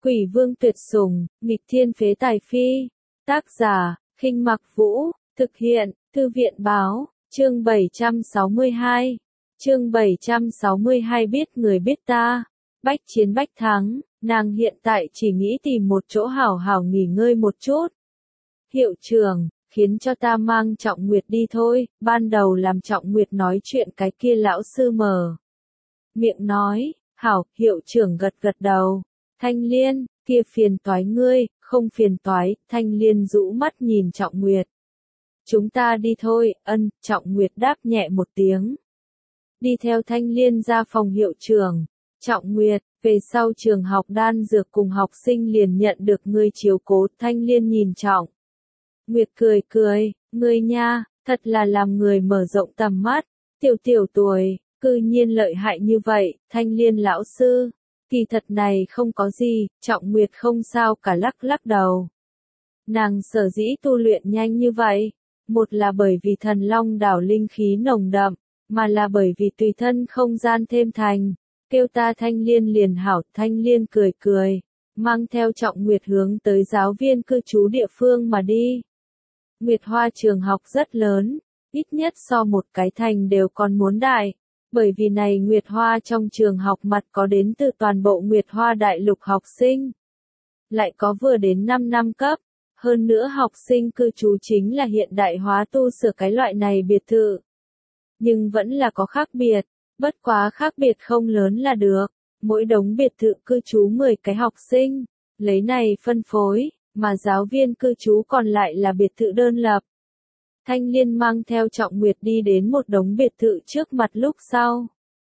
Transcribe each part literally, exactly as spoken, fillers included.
Quỷ vương tuyệt sủng, nghịch thiên phế tài phi. Tác giả, Khinh Mặc Vũ, thực hiện, Thư viện báo, chương bảy trăm sáu mươi hai. Chương bảy trăm sáu mươi hai biết người biết ta, bách chiến bách thắng, nàng hiện tại chỉ nghĩ tìm một chỗ hảo hảo nghỉ ngơi một chút. Hiệu trưởng, khiến cho ta mang Trọng Nguyệt đi thôi, ban đầu làm Trọng Nguyệt nói chuyện cái kia lão sư mở miệng nói, hảo, hiệu trưởng gật gật đầu. Thanh Liên, kia phiền toái ngươi, không phiền toái, Thanh Liên rũ mắt nhìn Trọng Nguyệt. Chúng ta đi thôi, ân, Trọng Nguyệt đáp nhẹ một tiếng. Đi theo Thanh Liên ra phòng hiệu trưởng. Trọng Nguyệt, về sau trường học đan dược cùng học sinh liền nhận được ngươi chiếu cố. Thanh Liên nhìn Trọng Nguyệt cười cười, ngươi nha, thật là làm người mở rộng tầm mắt. Tiểu tiểu tuổi, cư nhiên lợi hại như vậy. Thanh Liên lão sư, kỳ thật này không có gì. Trọng Nguyệt không sao cả lắc lắc đầu. Nàng sở dĩ tu luyện nhanh như vậy, một là bởi vì thần long đảo linh khí nồng đậm, mà là bởi vì tùy thân không gian thêm thành. Kêu ta Thanh Liên liền hảo. Thanh Liên cười cười, mang theo Trọng Nguyệt hướng tới giáo viên cư trú địa phương mà đi. Nguyệt Hoa trường học rất lớn, ít nhất so một cái thành đều còn muốn đại, bởi vì này Nguyệt Hoa trong trường học mặt có đến từ toàn bộ Nguyệt Hoa đại lục học sinh. Lại có vừa đến năm năm cấp, hơn nữa học sinh cư trú chính là hiện đại hóa tu sửa cái loại này biệt thự. Nhưng vẫn là có khác biệt, bất quá khác biệt không lớn là được, mỗi đống biệt thự cư trú mười cái học sinh, lấy này phân phối, mà giáo viên cư trú còn lại là biệt thự đơn lập. Thanh Liên mang theo Trọng Nguyệt đi đến một đống biệt thự trước mặt lúc sau.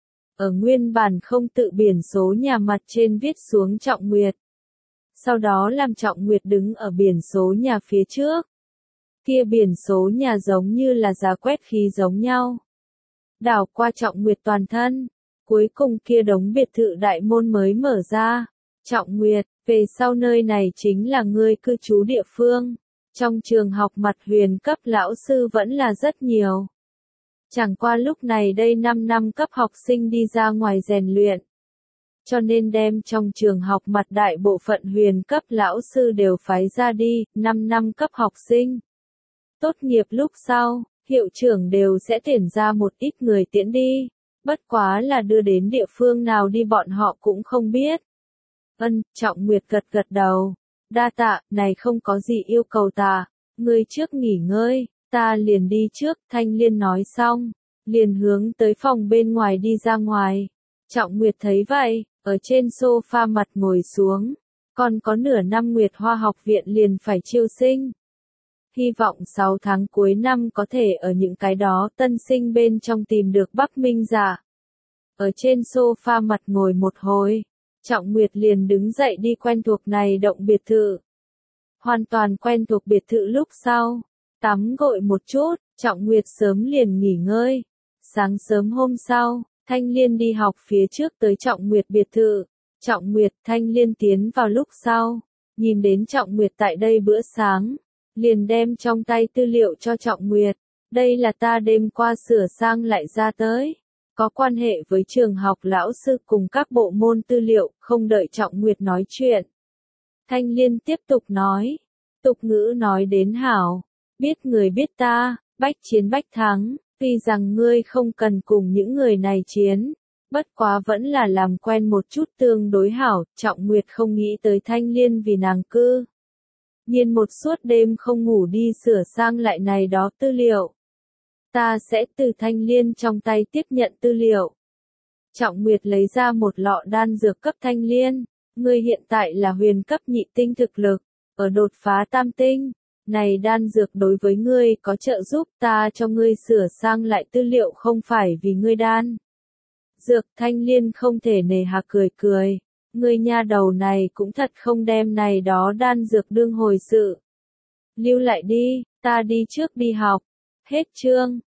Ở nguyên bản không tự biển số nhà mặt trên viết xuống Trọng Nguyệt. Sau đó làm Trọng Nguyệt đứng ở biển số nhà phía trước. Kia biển số nhà giống như là giá quét khí giống nhau. Đảo qua Trọng Nguyệt toàn thân. Cuối cùng kia đống biệt thự đại môn mới mở ra. Trọng Nguyệt, về sau nơi này chính là ngươi cư trú địa phương. Trong trường học mặt huyền cấp lão sư vẫn là rất nhiều. Chẳng qua lúc này đây năm năm cấp học sinh đi ra ngoài rèn luyện. Cho nên đem trong trường học mặt đại bộ phận huyền cấp lão sư đều phái ra đi, năm năm cấp học sinh. Tốt nghiệp lúc sau, hiệu trưởng đều sẽ tuyển ra một ít người tiễn đi. Bất quá là đưa đến địa phương nào đi bọn họ cũng không biết. Ân, Trọng Nguyệt gật gật đầu. Đa tạ, này không có gì yêu cầu ta. Ngươi trước nghỉ ngơi, ta liền đi trước. Thanh Liên nói xong, liền hướng tới phòng bên ngoài đi ra ngoài. Trọng Nguyệt thấy vậy, ở trên sofa mặt ngồi xuống. Còn có nửa năm Nguyệt Hoa học viện liền phải chiêu sinh. Hy vọng sáu tháng cuối năm có thể ở những cái đó tân sinh bên trong tìm được Bắc Minh Dạ. Ở trên sofa mặt ngồi một hồi, Trọng Nguyệt liền đứng dậy đi quen thuộc này động biệt thự. Hoàn toàn quen thuộc biệt thự lúc sau, tắm gội một chút, Trọng Nguyệt sớm liền nghỉ ngơi. Sáng sớm hôm sau, Thanh Liên đi học phía trước tới Trọng Nguyệt biệt thự. Trọng Nguyệt, Thanh Liên tiến vào lúc sau, nhìn đến Trọng Nguyệt tại đây bữa sáng, liền đem trong tay tư liệu cho Trọng Nguyệt. Đây là ta đêm qua sửa sang lại ra tới. Có quan hệ với trường học lão sư cùng các bộ môn tư liệu, không đợi Trọng Nguyệt nói chuyện. Thanh Liên tiếp tục nói, tục ngữ nói đến hảo, biết người biết ta, bách chiến bách thắng, tuy rằng ngươi không cần cùng những người này chiến, bất quá vẫn là làm quen một chút tương đối hảo. Trọng Nguyệt không nghĩ tới Thanh Liên vì nàng cư nhiên một suốt đêm không ngủ đi sửa sang lại này đó tư liệu. Ta sẽ từ Thanh Liên trong tay tiếp nhận tư liệu. Trọng Nguyệt lấy ra một lọ đan dược cấp Thanh Liên. Ngươi hiện tại là huyền cấp nhị tinh thực lực, ở đột phá tam tinh. Này đan dược đối với ngươi có trợ giúp, ta cho ngươi sửa sang lại tư liệu không phải vì ngươi đan dược. Thanh Liên không thể nề hà cười cười. Ngươi nha đầu này cũng thật không đem này đó đan dược đương hồi sự. Lưu lại đi, ta đi trước đi học. Hết chương.